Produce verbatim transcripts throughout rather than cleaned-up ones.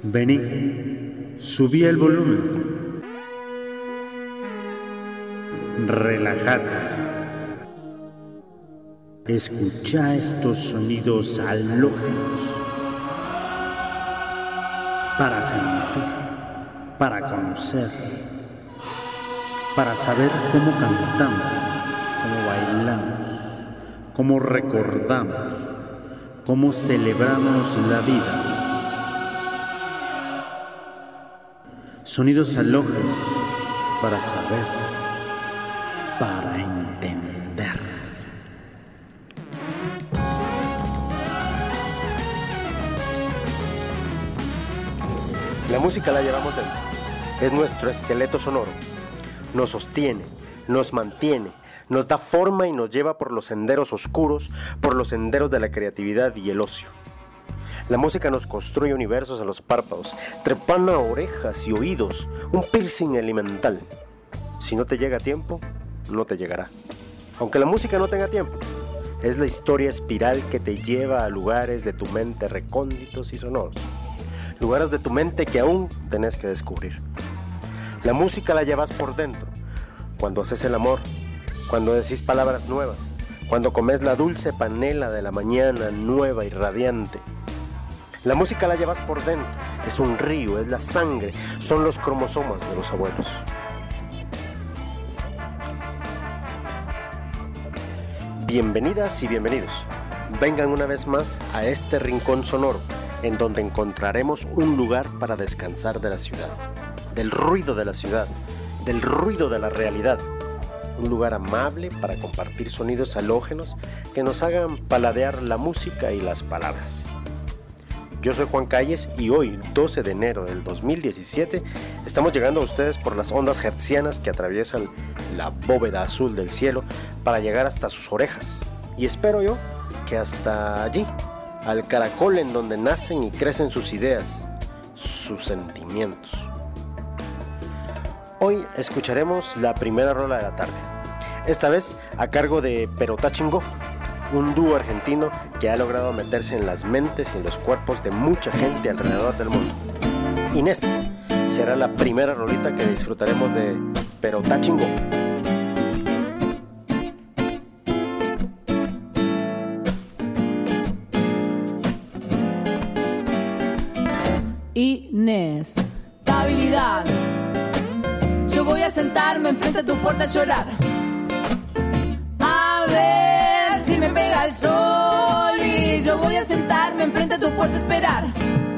Vení, subí el volumen. Relájate. Escucha estos sonidos halógenos para sentir, para conocer, para saber cómo cantamos, cómo bailamos, cómo recordamos, cómo celebramos la vida. Sonidos halógenos para saber, para entender. La música la llevamos dentro, es nuestro esqueleto sonoro, nos sostiene, nos mantiene, nos da forma y nos lleva por los senderos oscuros, por los senderos de la creatividad y el ocio. La música nos construye universos en los párpados, trepana orejas y oídos, un piercing elemental. Si no te llega a tiempo, no te llegará. Aunque la música no tenga tiempo, es la historia espiral que te lleva a lugares de tu mente recónditos y sonoros. Lugares de tu mente que aún tenés que descubrir. La música la llevas por dentro, cuando haces el amor, cuando decís palabras nuevas, cuando comes la dulce panela de la mañana nueva y radiante. La música la llevas por dentro, es un río, es la sangre, son los cromosomas de los abuelos. Bienvenidas y bienvenidos, vengan una vez más a este rincón sonoro, en donde encontraremos un lugar para descansar de la ciudad, del ruido de la ciudad, del ruido de la realidad. Un lugar amable para compartir sonidos halógenos que nos hagan paladear la música y las palabras. Yo soy Juan Calles y hoy, doce de enero del dos mil diecisiete, estamos llegando a ustedes por las ondas hertzianas que atraviesan la bóveda azul del cielo para llegar hasta sus orejas. Y espero yo que hasta allí, al caracol en donde nacen y crecen sus ideas, sus sentimientos. Hoy escucharemos la primera rola de la tarde, esta vez a cargo de Perotá Chingó, un dúo argentino que ha logrado meterse en las mentes y en los cuerpos de mucha gente alrededor del mundo. Inés será la primera rolita que disfrutaremos de Perotá Chingó. Inés, estabilidad. Yo voy a sentarme enfrente a tu puerta a llorar. A ver si me pega el sol y yo voy a sentarme enfrente a tu puerta a esperar.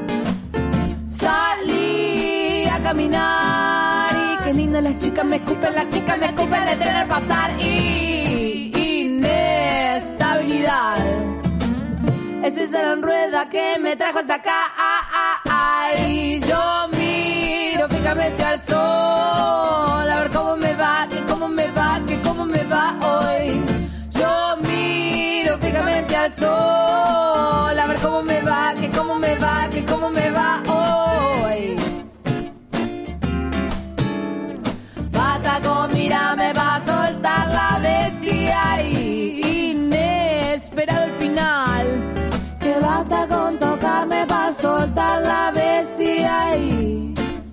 Salí a caminar y qué lindas las chicas me escupen, las chicas me escupen de tren al pasar. Y inestabilidad es esa gran rueda que me trajo hasta acá. Ah, ah, ah, y yo miro fijamente al sol a ver cómo me va, que cómo me va, que cómo me va hoy. Yo miro fijamente al sol a ver cómo me va, que cómo me va, que cómo me va hoy. Pataco, mira, me va a soltar la bestia y inesperado el final. Que basta con tocarme va a soltar la bestia y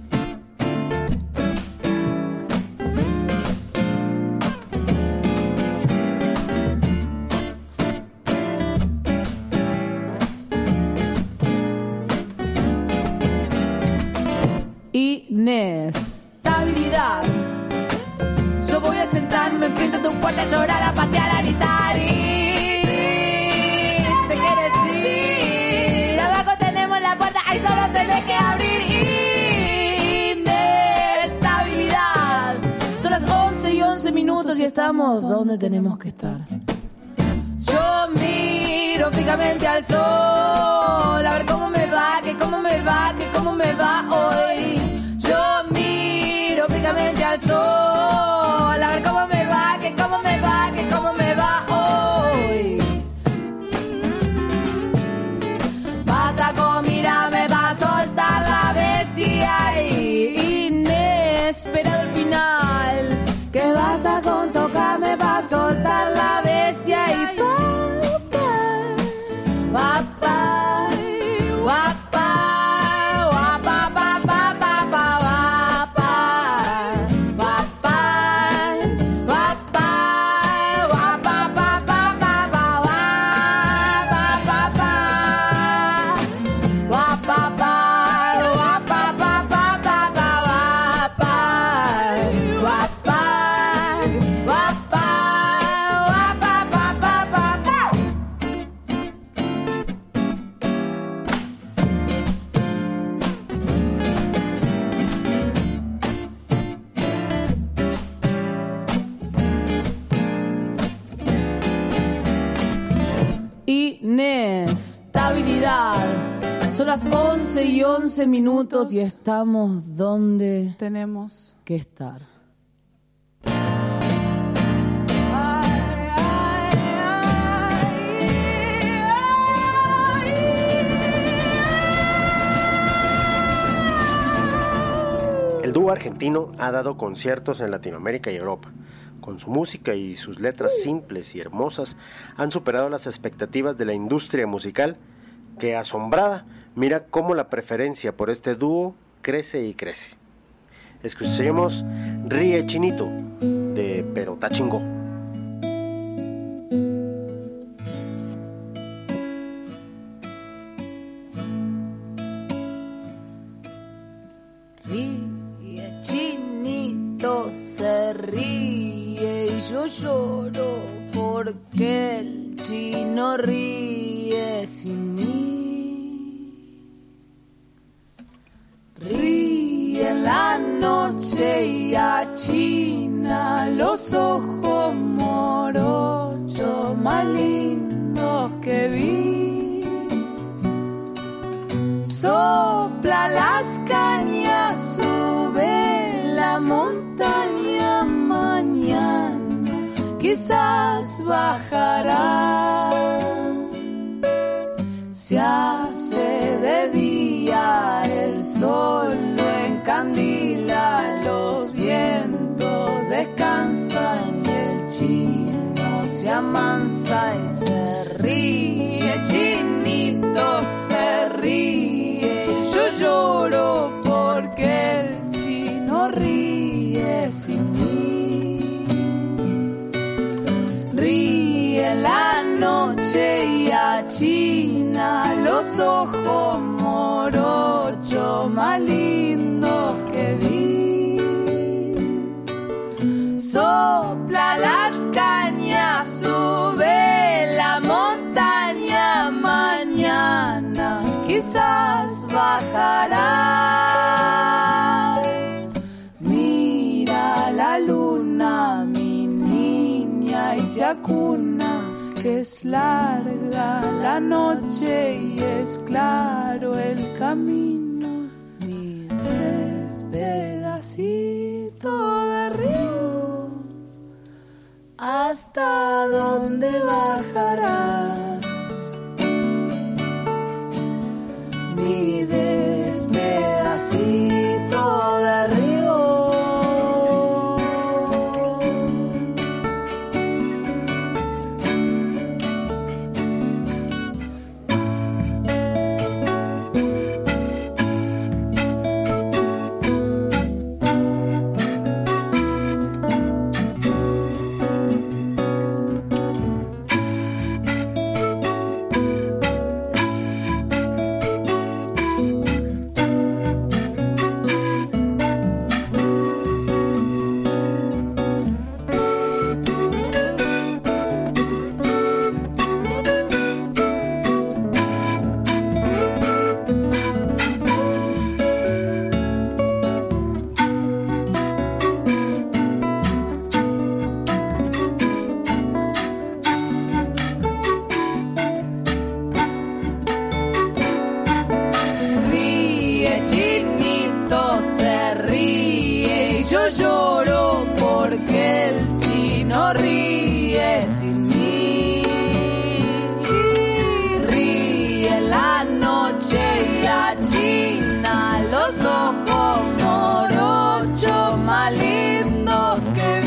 inestabilidad. Yo voy a sentarme enfrente a tu puerta a llorar, a patear, a gritar y te quieres ir. Abajo tenemos la puerta, ahí solo tenés que abrir. Inestabilidad. Son las once y once minutos y estamos donde tenemos que estar. Yo miro fijamente al sol a ver cómo me va, que cómo me va, que cómo me va hoy. Yo miro fijamente al sol a ver cómo me va, que cómo me va, que cómo me va hoy. Pataco, mira, me va a soltar la bestia y inesperado el final. Que basta con tocarme va a soltar la bestia y papá, papá, papá, papá. Inestabilidad. Son las once y once minutos y estamos donde tenemos que estar. El dúo argentino ha dado conciertos en Latinoamérica y Europa. Con su música y sus letras simples y hermosas han superado las expectativas de la industria musical, que asombrada mira cómo la preferencia por este dúo crece y crece. Escuchemos Ríe Chinito de Pero Ta Chingó. Ríe Chinito, se ríe y yo lloro porque el chino ríe sin mí. Ríe en la noche y achina los ojos morochos más lindos que vi. Sopla las cañas, sube la montaña mañana, quizás bajará. Se hace de día, el sol lo encandila, los vientos descansan y el chino se amansa y se ríe. Chinito se ríe y yo lloro porque el chino ríe sin mí. Ríe la noche y achina los ojos morochos más lindos que vi. Sopla las cañas, sube la montaña mañana, quizás bajará. Mira la luna, mi niña, y se acuna, que es larga la noche y es claro el camino. Mi pedacito de río, ¿hasta dónde bajarás? Mi despedacito de río. Yo lloro porque el chino ríe sin mí. Ríe la noche y achina los ojos morochos más lindos que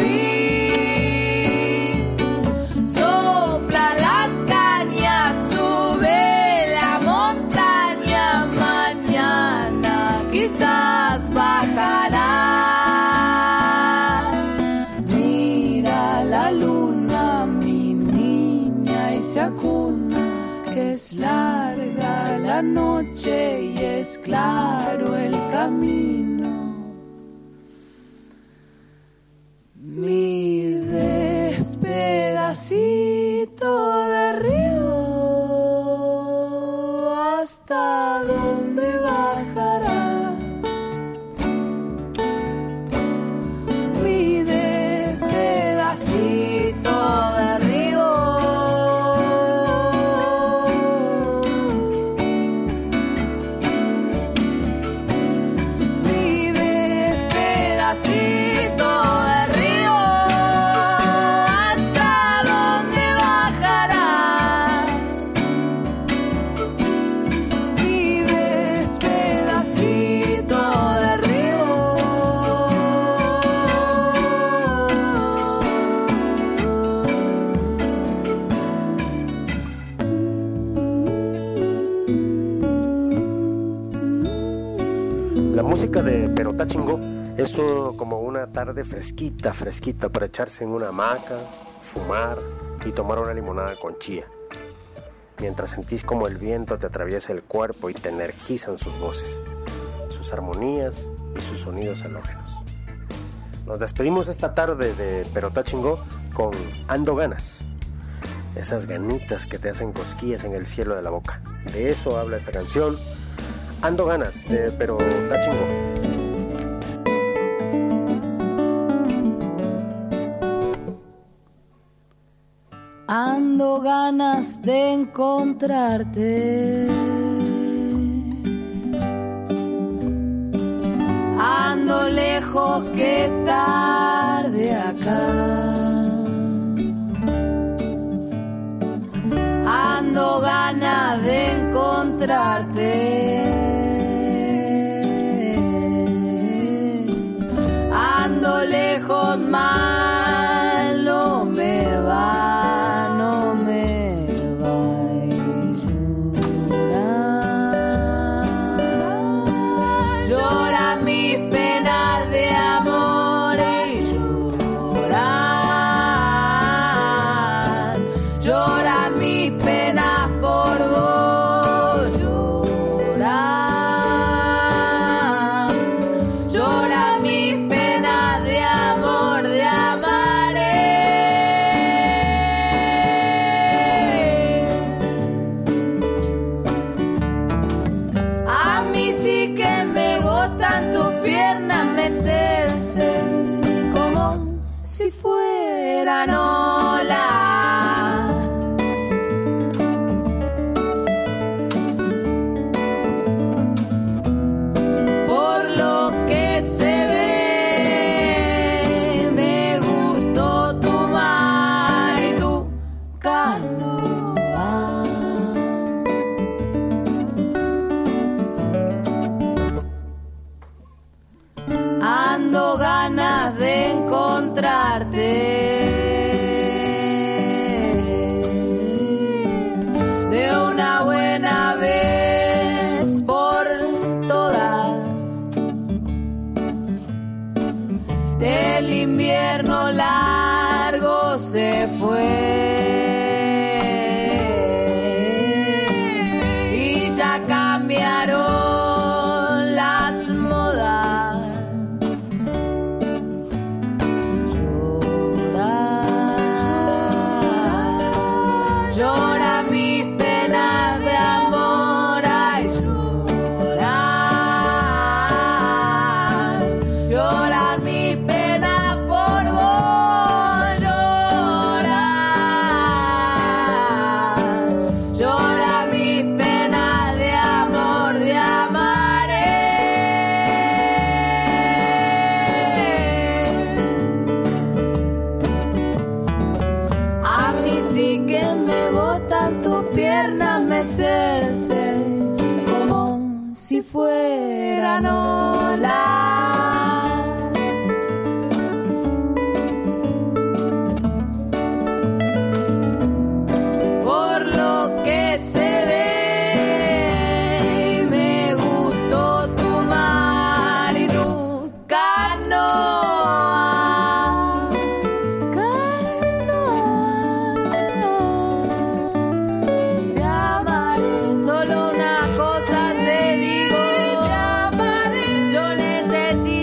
vi. Sopla las cañas, sube la montaña mañana, quizás bajará. Se acuna, que es larga la noche y es claro el camino. Mi despedacito de río, ¿hasta dónde bajarás? Mi despedacito de río. música de Perotá Chingó es uh, como una tarde fresquita, fresquita para echarse en una hamaca, fumar y tomar una limonada con chía, mientras sentís como el viento te atraviesa el cuerpo y te energizan sus voces, sus armonías y sus sonidos halógenos. Nos despedimos esta tarde de Perotá Chingó con Ando Ganas, esas ganitas que te hacen cosquillas en el cielo de la boca. De eso habla esta canción, Ando Ganas, de Perotá Chingó. Ando ganas de encontrarte. Ando lejos que estar de acá. Ando ganas de encontrarte. Ando lejos, mal no me va, no me va a llorar. Llora mis penas de amor y llorar. Llora mis penas por vos, llorar. Llora mis penas de amor, de amaré. A mí sí que me gustan tus piernas, me cercen como si fueran olas. Por lo que se ve, me gustó tu mar y tu canoa. Ando ganas de encontrarte. De una buena vez por todas. El invierno largo se fue y ya cambiaron las modas. Llorar, llora mis penas de amor, ay, llorar. Llora mi pena por vos, llorar. Llora mi pena de amor, de amaré. A mí sí que me gustan tus piernas, me cercen como si fueran olas. Por lo que se ve, me gustó tu mar y tu canoa. Canoa. Te amaré, solo una cosa te digo. Yo necesito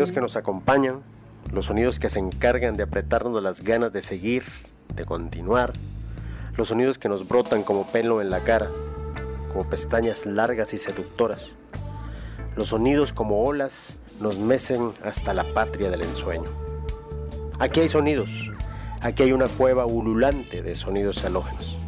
sonidos que nos acompañan, los sonidos que se encargan de apretarnos las ganas de seguir, de continuar, los sonidos que nos brotan como pelo en la cara, como pestañas largas y seductoras. Los sonidos como olas nos mecen hasta la patria del ensueño. Aquí hay sonidos, aquí hay una cueva ululante de sonidos halógenos.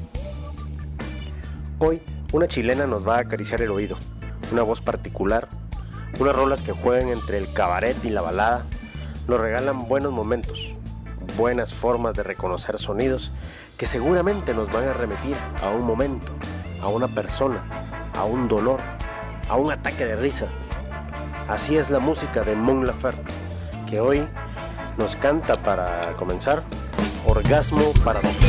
Hoy una chilena nos va a acariciar el oído, una voz particular, unas rolas que juegan entre el cabaret y la balada, nos regalan buenos momentos, buenas formas de reconocer sonidos que seguramente nos van a remitir a un momento, a una persona, a un dolor, a un ataque de risa. Así es la música de Mon Laferte, que hoy nos canta, para comenzar, Orgasmo para dos.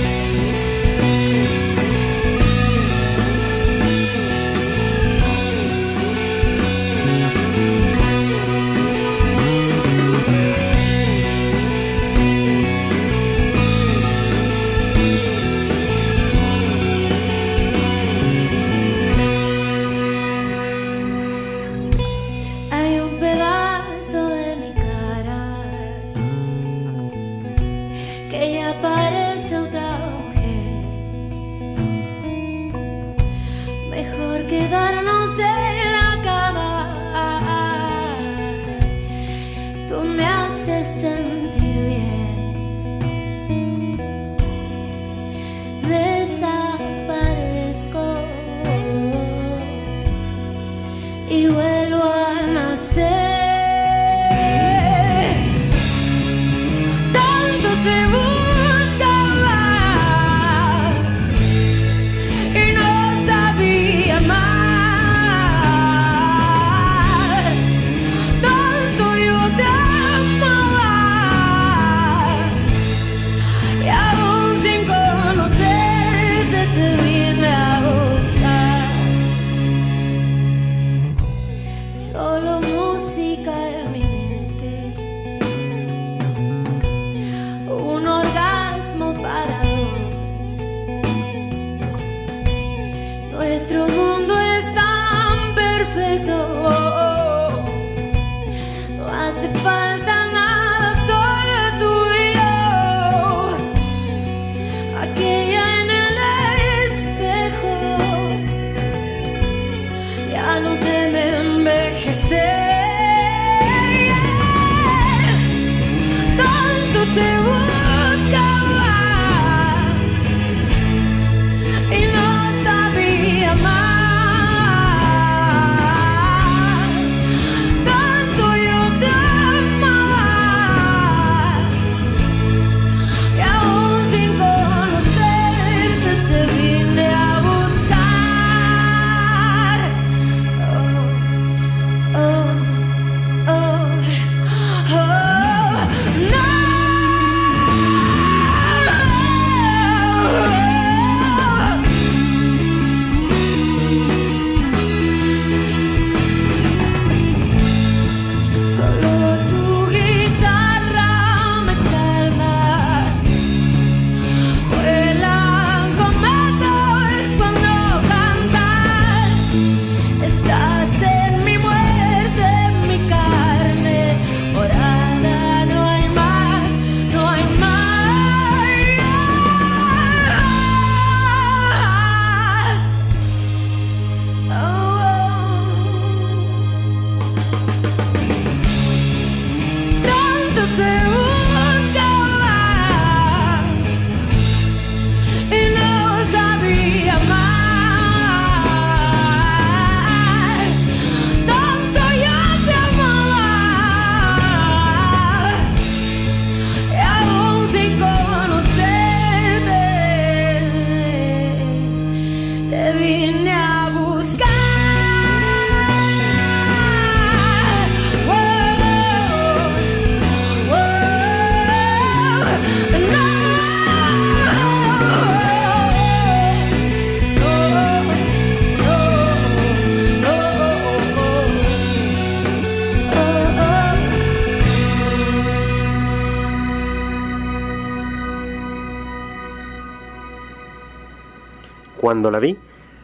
Cuando la vi,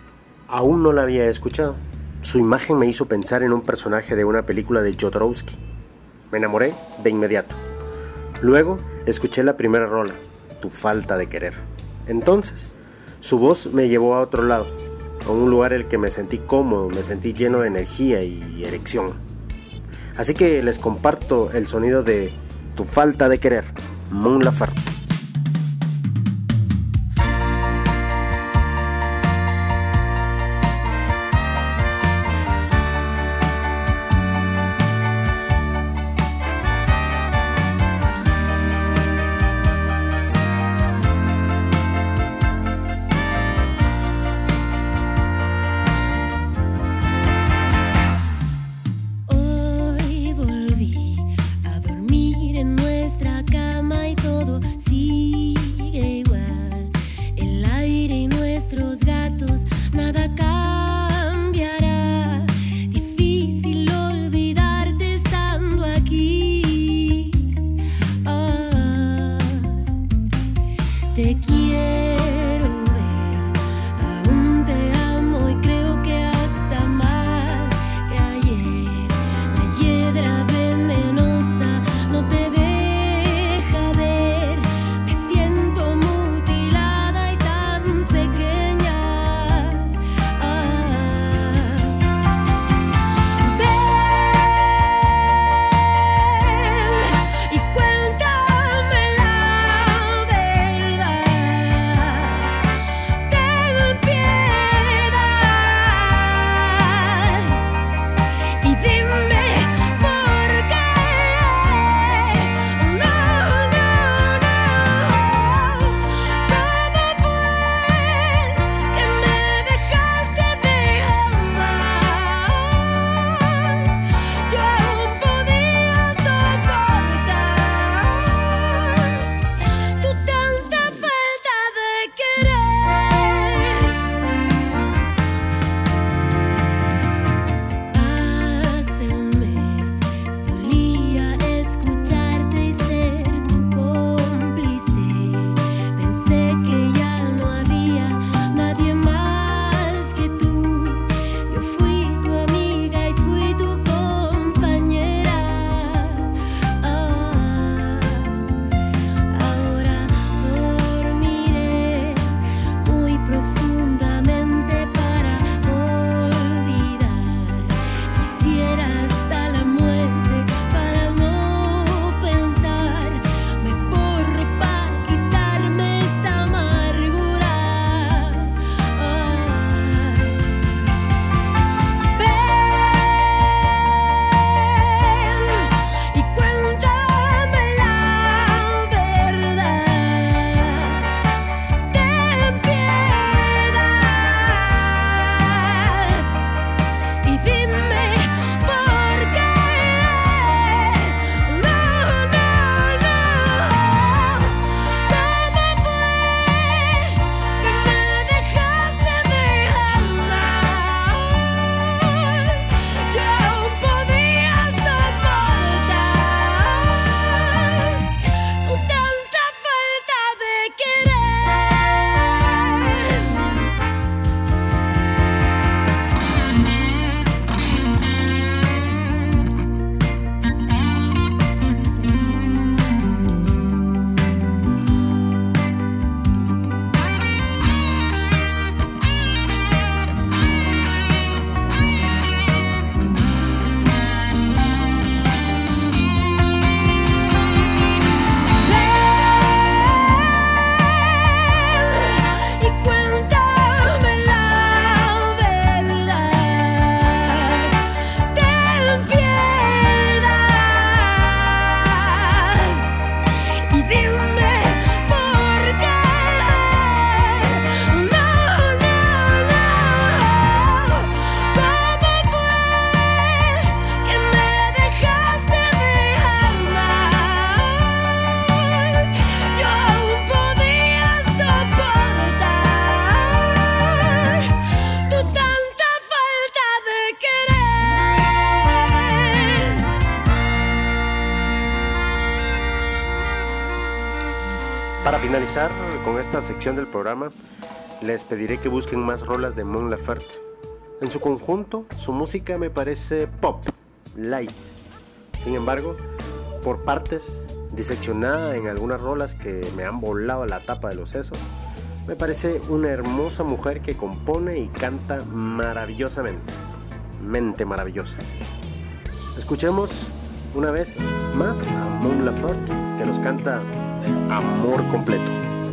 aún no la había escuchado. Su imagen me hizo pensar en un personaje de una película de Jodorowsky. Me enamoré de inmediato. Luego escuché la primera rola, Tu falta de querer. Entonces, su voz me llevó a otro lado, a un lugar en el que me sentí cómodo, me sentí lleno de energía y erección. Así que les comparto el sonido de Tu falta de querer, Mon Laferte. Para finalizar con esta sección del programa, les pediré que busquen más rolas de Mon Laferte. En su conjunto, su música me parece pop, light, Sin embargo, por partes, diseccionada en algunas rolas que me han volado la tapa de los sesos, me parece una hermosa mujer que compone y canta maravillosamente. Mente maravillosa. Escuchemos una vez más a Mon Laferte, que nos canta Amor Completo.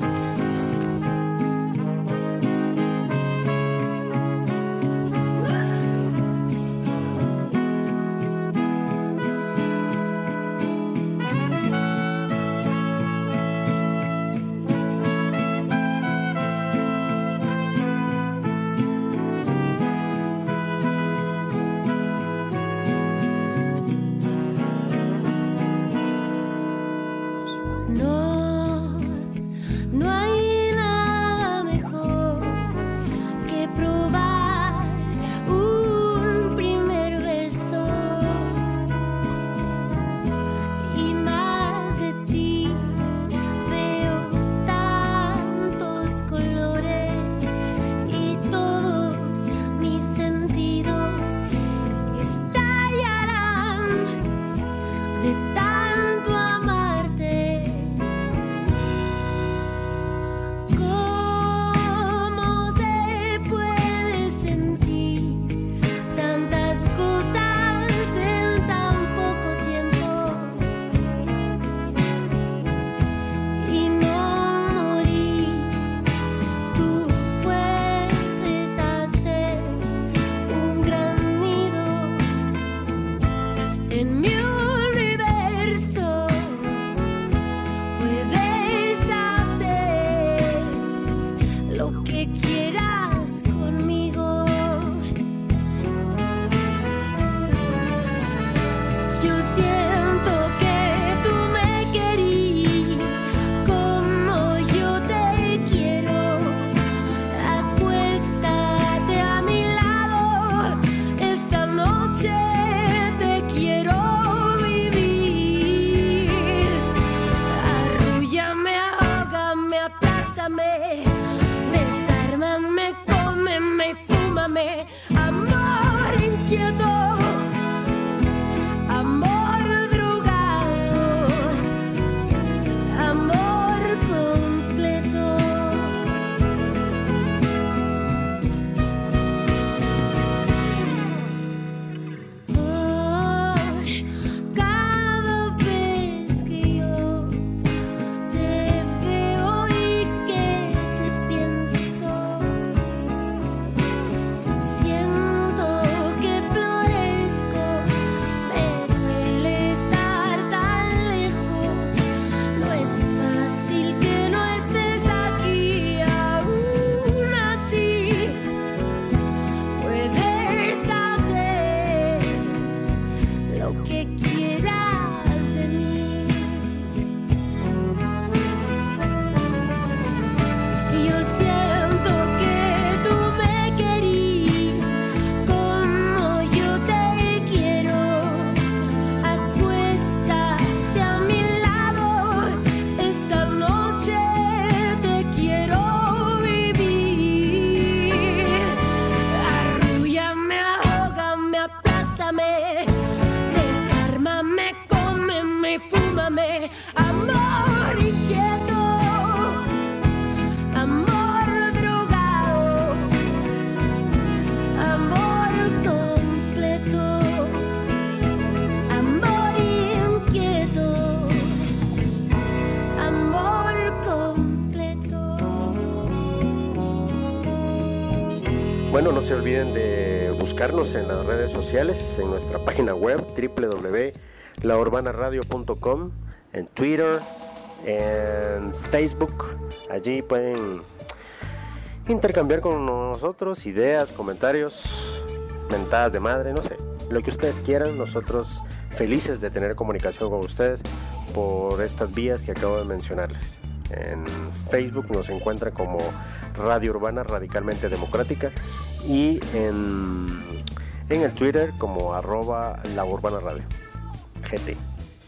Bueno, no se olviden de buscarnos en las redes sociales, en nuestra página web doble u doble u doble u punto la urbana radio punto com, en Twitter, en Facebook. Allí pueden intercambiar con nosotros ideas, comentarios, mentadas de madre, no sé, lo que ustedes quieran. Nosotros felices de tener comunicación con ustedes por estas vías que acabo de mencionarles. En Facebook nos encuentra como Radio Urbana Radicalmente Democrática y en, en el Twitter como arroba La Urbana Radio G T.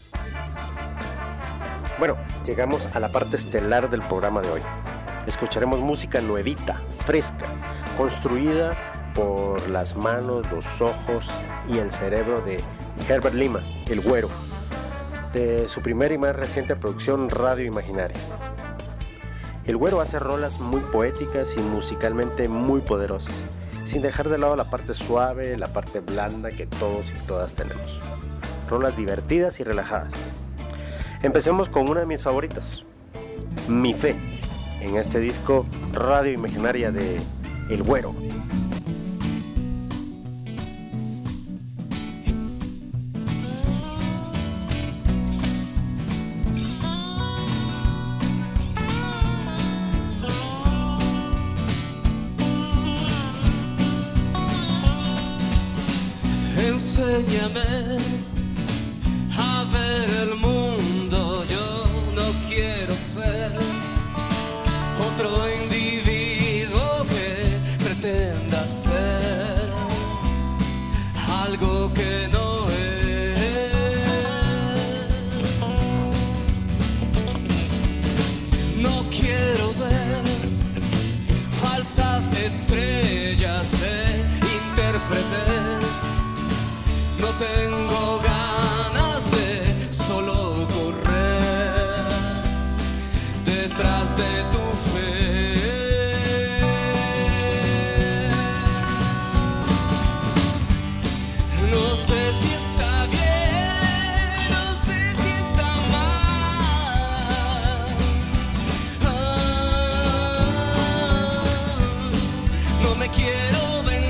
Bueno, llegamos a la parte estelar del programa de hoy. Escucharemos música nuevita, fresca, construida por las manos, los ojos y el cerebro de Herbert Lima, El Güero, de su primera y más reciente producción Radio Imaginaria. El Güero hace rolas muy poéticas y musicalmente muy poderosas, sin dejar de lado la parte suave, la parte blanda que todos y todas tenemos. Rolas divertidas y relajadas. Empecemos con una de mis favoritas, Mi Fe, en este disco Radio Imaginaria de El Güero. Enséñame a ver el mundo, yo no quiero ser otro individuo que pretenda ser algo que no es. No quiero ver falsas estrellas e intérpretes. No tengo ganas de solo correr detrás de tu fe. No sé si está bien, no sé si está mal. Ah, no me quiero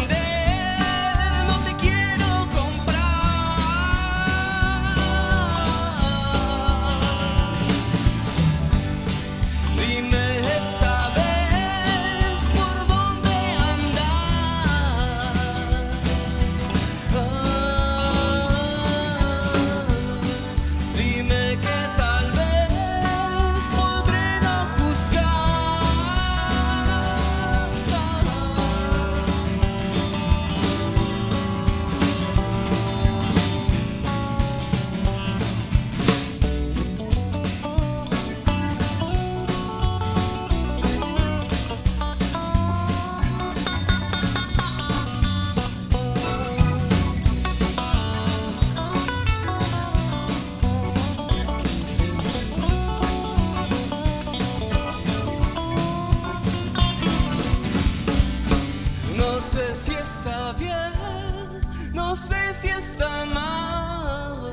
si está bien, no sé si está mal.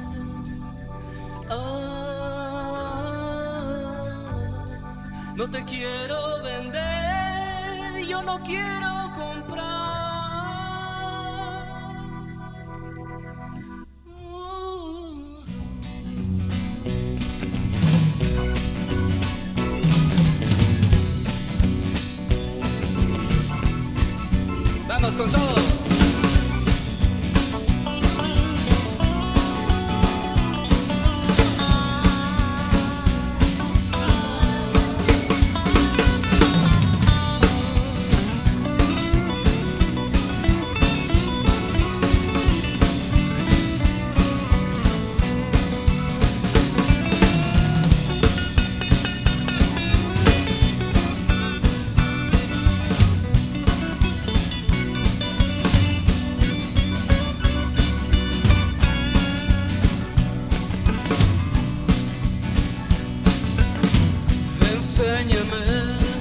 Ah, no te quiero vender, yo no quiero comprar. Uh. Vamos con todo. Enséñame,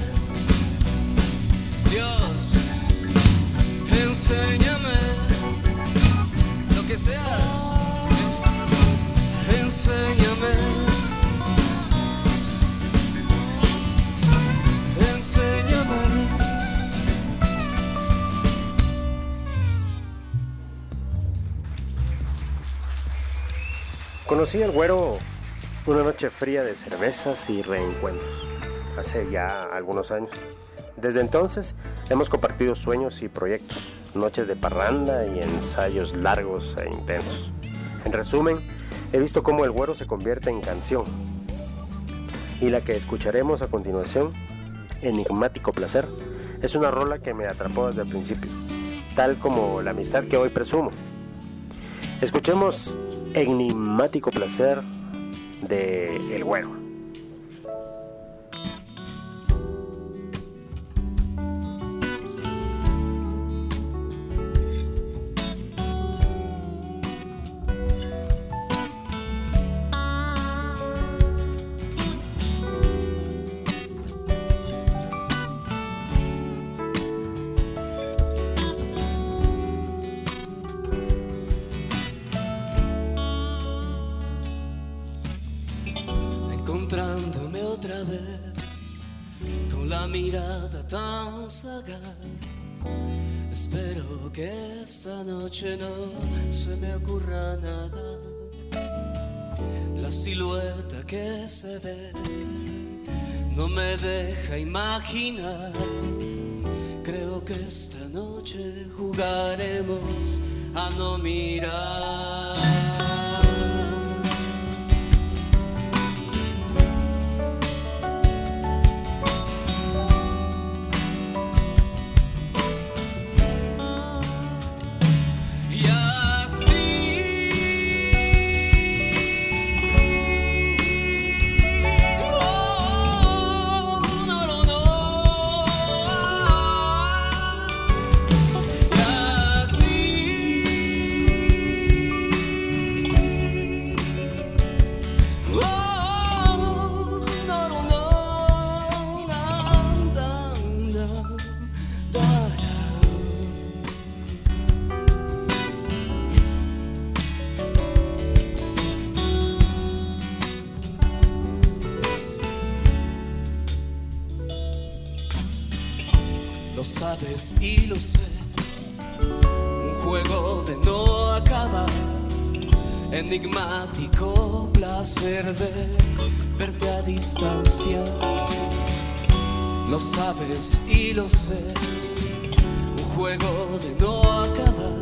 Dios, enséñame lo que seas, enséñame, enséñame. Conocí al Güero una noche fría de cervezas y reencuentros, hace ya algunos años. Desde entonces hemos compartido sueños y proyectos, noches de parranda y ensayos largos e intensos. En resumen, he visto cómo el Güero se convierte en canción. Y la que escucharemos a continuación, Enigmático Placer, es una rola que me atrapó desde el principio, tal como la amistad que hoy presumo. Escuchemos Enigmático Placer de El Güero. tan sagaz. Espero que esta noche no se me ocurra nada. La silueta que se ve no me deja imaginar. Creo que esta noche jugaremos a no mirar. Lo sabes y lo sé, un juego de no acabar, enigmático placer de verte a distancia. Lo sabes y lo sé, un juego de no acabar,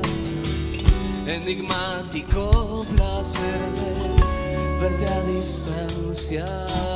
enigmático placer de verte a distancia.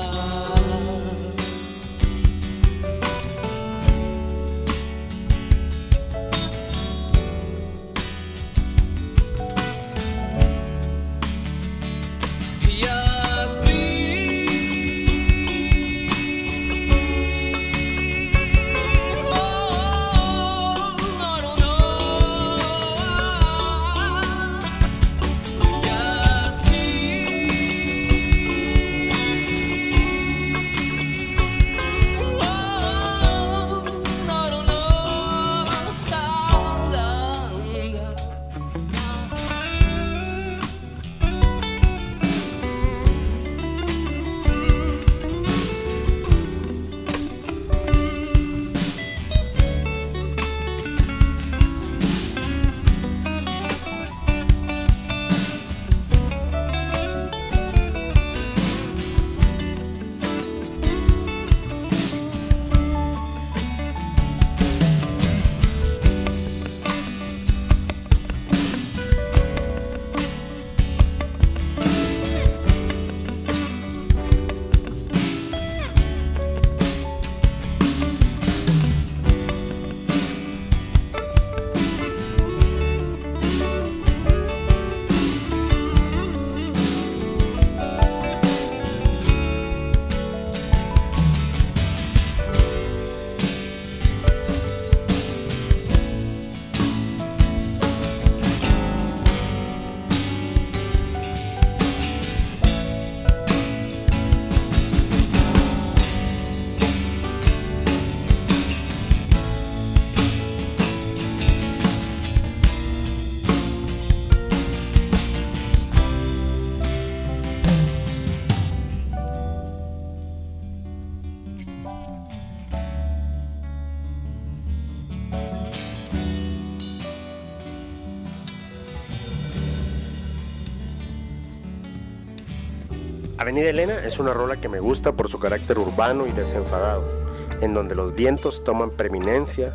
Avenida Elena es una rola que me gusta por su carácter urbano y desenfadado, en donde los vientos toman preeminencia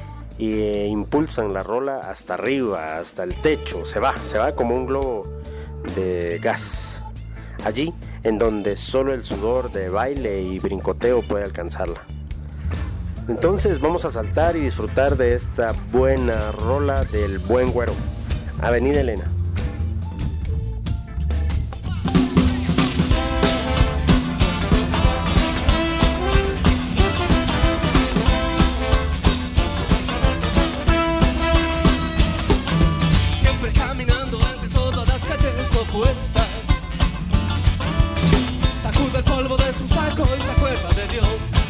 e impulsan la rola hasta arriba, hasta el techo, se va, se va como un globo de gas, allí en donde solo el sudor de baile y brincoteo puede alcanzarla. Entonces vamos a saltar y disfrutar de esta buena rola del buen güero, Avenida Elena. Sacude el polvo de su saco y se acuerda de Dios.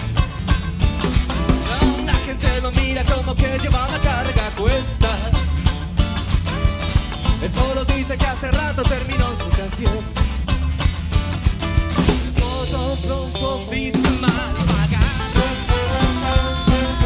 La gente lo mira como que lleva una carga a cuesta. Él solo dice que hace rato terminó su canción. Todos los oficios mal pagados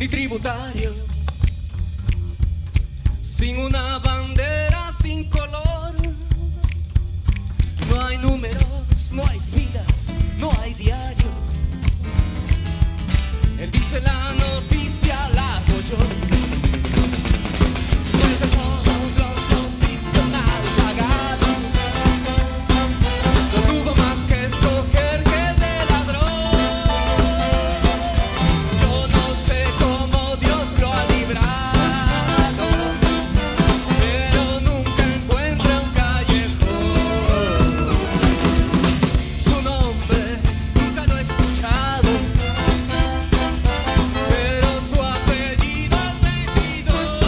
y tributario, sin una bandera, sin color. No hay números, no hay filas, no hay diarios. Él dice la noticia, la hago yo. Desde todos los oficios mal pagados, no tuvo más que escoger que el de ladrón. Yo no sé cómo Dios lo ha librado, pero nunca encuentra un callejón. Su nombre nunca lo he escuchado, pero su apellido es veintidós.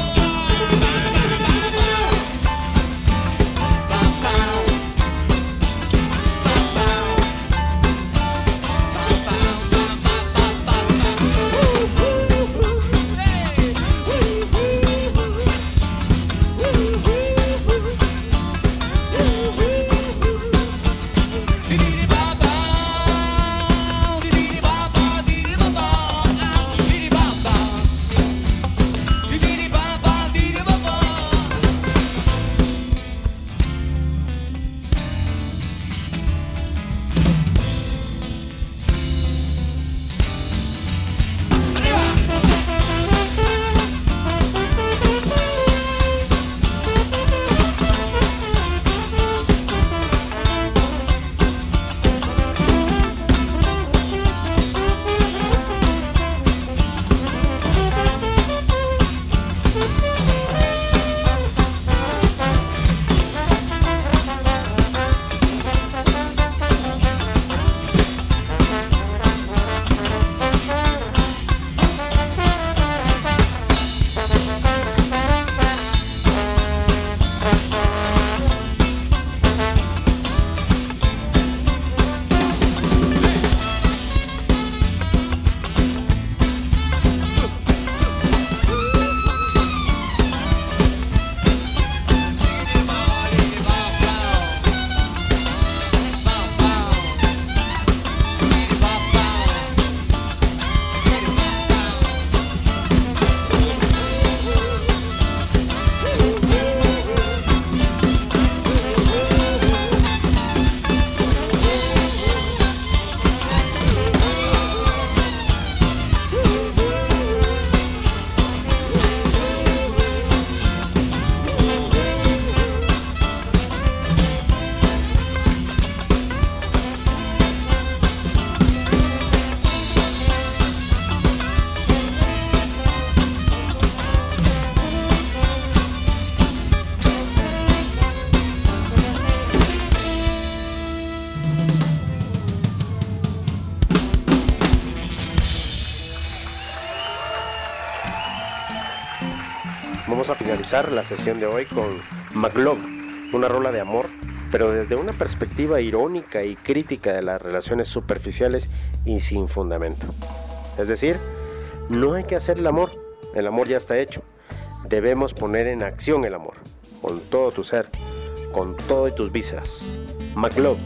Vamos a finalizar la sesión de hoy con McLove, una rola de amor, pero desde una perspectiva irónica y crítica de las relaciones superficiales y sin fundamento. Es decir, no hay que hacer el amor, el amor ya está hecho. Debemos poner en acción el amor, con todo tu ser, con todo y tus vísceras. McLove.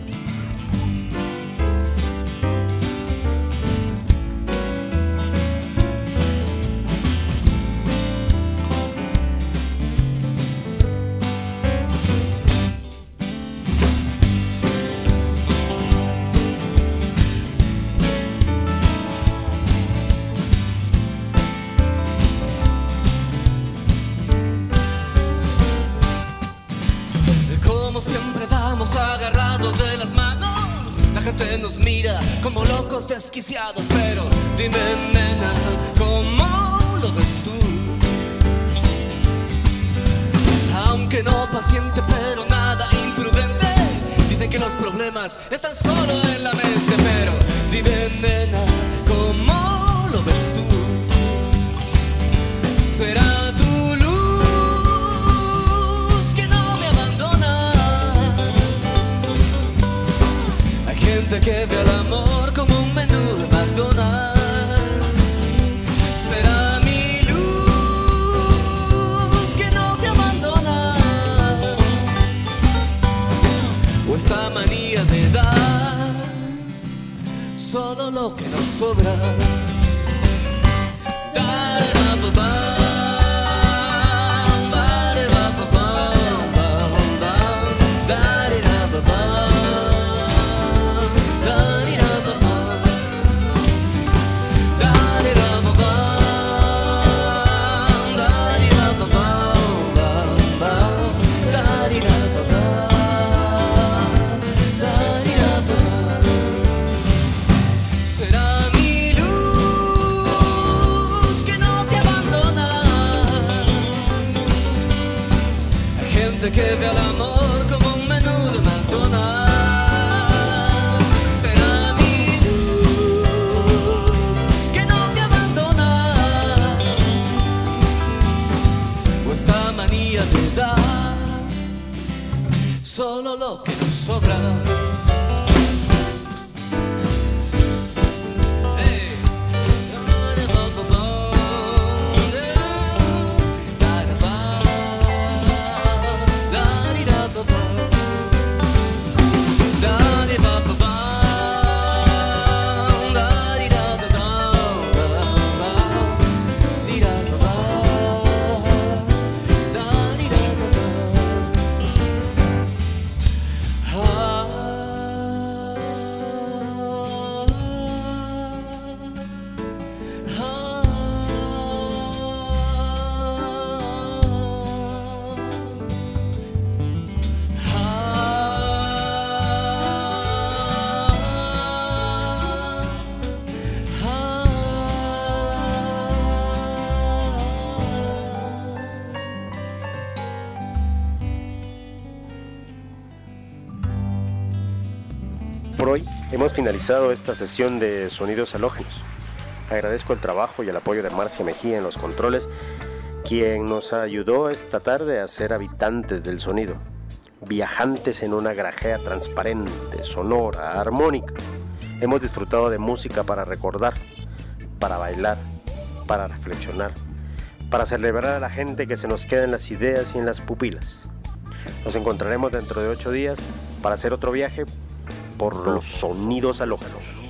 Siempre vamos agarrados de las manos, la gente nos mira como locos desquiciados, pero dime, nena, ¿cómo lo ves tú? Aunque no paciente, pero nada imprudente, dicen que los problemas están solo en la mente, pero dime, nena, ¿cómo lo ves tú? ¿Será tu luz que no me abandona? Hay gente que ve al amor como un menú de McDonald's. Será mi luz que no te abandona, o esta manía de dar solo lo que nos sobra. Que ve al amor como un menú de McDonald's. Será mi luz que no te abandona, o esta manía de dar solo lo que nos sobra. Por hoy hemos finalizado esta sesión de Sonidos Halógenos. Agradezco el trabajo y el apoyo de Marcia Mejía en los controles, quien nos ayudó esta tarde a ser habitantes del sonido, viajantes en una grajea transparente, sonora, armónica. Hemos disfrutado de música para recordar, para bailar, para reflexionar, para celebrar a la gente que se nos queda en las ideas y en las pupilas. Nos encontraremos dentro de ocho días para hacer otro viaje por los sonidos halógenos.